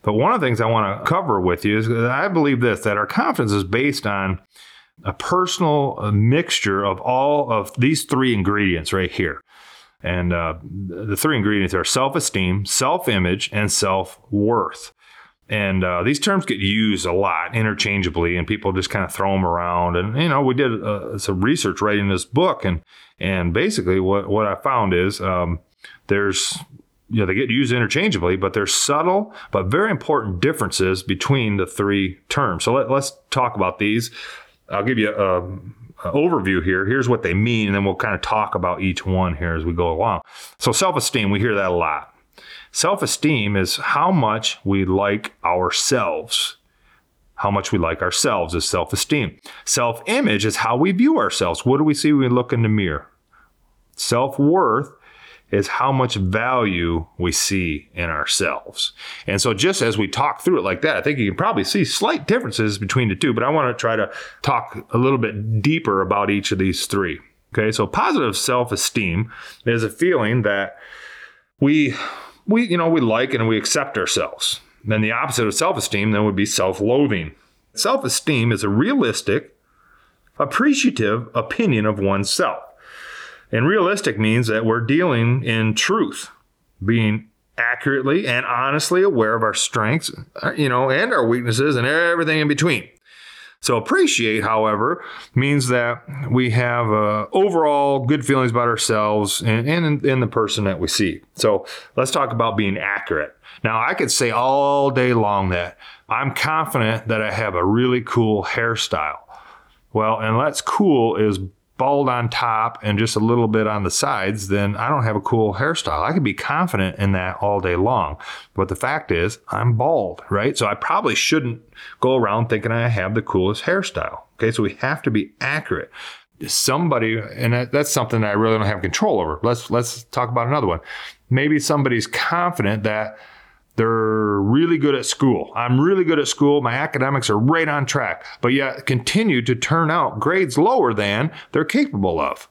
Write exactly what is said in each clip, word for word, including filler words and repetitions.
But one of the things I want to cover with you is that I believe this, that our confidence is based on a personal a mixture of all of these three ingredients right here. And uh, the three ingredients are self-esteem, self-image, and self-worth. And uh, these terms get used a lot interchangeably, and people just kind of throw them around. And, you know, we did uh, some research writing this book, and and basically what, what I found is um, there's, you know, they get used interchangeably, but there's subtle but very important differences between the three terms. So let, let's talk about these. I'll give you a, a overview here. Here's what they mean, and then we'll kind of talk about each one here as we go along. So self-esteem, we hear that a lot. Self-esteem is how much we like ourselves. How much we like ourselves is self-esteem. Self-image is how we view ourselves. What do we see when we look in the mirror? Self-worth is how much value we see in ourselves. And so just as we talk through it like that, I think you can probably see slight differences between the two, but I want to try to talk a little bit deeper about each of these three. Okay, so positive self-esteem is a feeling that we, we, you know, we like and we accept ourselves. Then the opposite of self-esteem then would be self-loathing. Self-esteem is a realistic, appreciative opinion of oneself. And realistic means that we're dealing in truth, being accurately and honestly aware of our strengths, you know, and our weaknesses and everything in between. So appreciate, however, means that we have uh, overall good feelings about ourselves and, and in, in the person that we see. So let's talk about being accurate. Now, I could say all day long that I'm confident that I have a really cool hairstyle. Well, unless cool is bald on top and just a little bit on the sides, then I don't have a cool hairstyle. I can be confident in that all day long. But the fact is, I'm bald, right? So I probably shouldn't go around thinking I have the coolest hairstyle. Okay, so we have to be accurate. Somebody, and that's something that I really don't have control over. Let's let's talk about another one. Maybe somebody's confident that they're really good at school. I'm really good at school. My academics are right on track, but yet continue to turn out grades lower than they're capable of.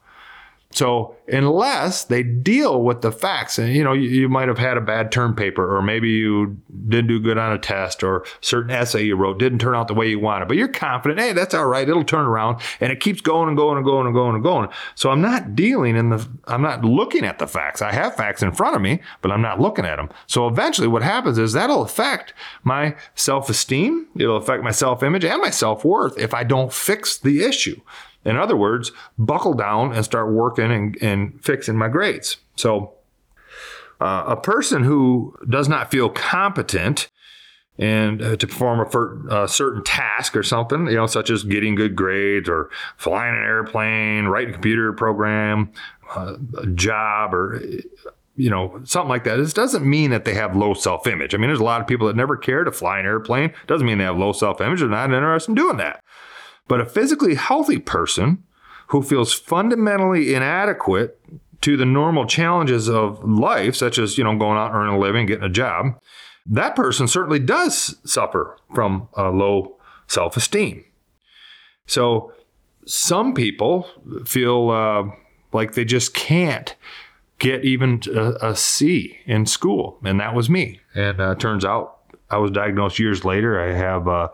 So unless they deal with the facts, and you know, you, you might have had a bad term paper, or maybe you didn't do good on a test, or certain essay you wrote didn't turn out the way you wanted, but you're confident, hey, that's all right, it'll turn around, and it keeps going and going and going and going and going. So I'm not dealing in the, I'm not looking at the facts. I have facts in front of me, but I'm not looking at them. So eventually what happens is that'll affect my self-esteem, it'll affect my self-image and my self-worth if I don't fix the issue. In other words, buckle down and start working and, and fixing my grades. So uh, a person who does not feel competent and uh, to perform a fer- uh, certain task or something, you know, such as getting good grades or flying an airplane, writing a computer program, uh, a job, or you know, something like that. This doesn't mean that they have low self-image. I mean, there's a lot of people that never care to fly an airplane. Doesn't mean they have low self-image. They're not interested in doing that. But a physically healthy person who feels fundamentally inadequate to the normal challenges of life, such as, you know, going out and earning a living, getting a job, that person certainly does suffer from a low self-esteem. So some people feel uh, like they just can't get even a, a C in school, and that was me. And uh, turns out I was diagnosed years later. I have uh,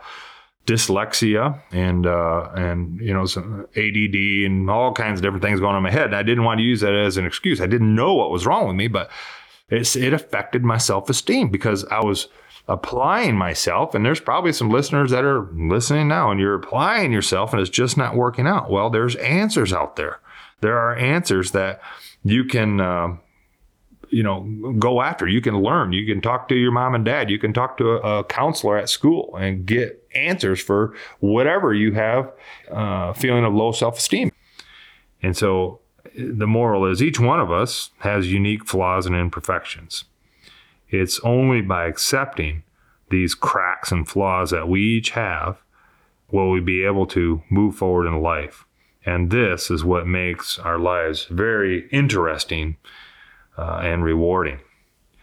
dyslexia and, uh, and, you know, some A D D and all kinds of different things going on in my head. And I didn't want to use that as an excuse. I didn't know what was wrong with me, but it's, it affected my self-esteem because I was applying myself. And there's probably some listeners that are listening now and you're applying yourself and it's just not working out. Well, there's answers out there. There are answers that you can, uh, you know, go after. You can learn. You can talk to your mom and dad. You can talk to a, a counselor at school and get answers for whatever you have uh, feeling of low self-esteem. And so the moral is each one of us has unique flaws and imperfections. It's only by accepting these cracks and flaws that we each have will we be able to move forward in life. And this is what makes our lives very interesting Uh, and rewarding.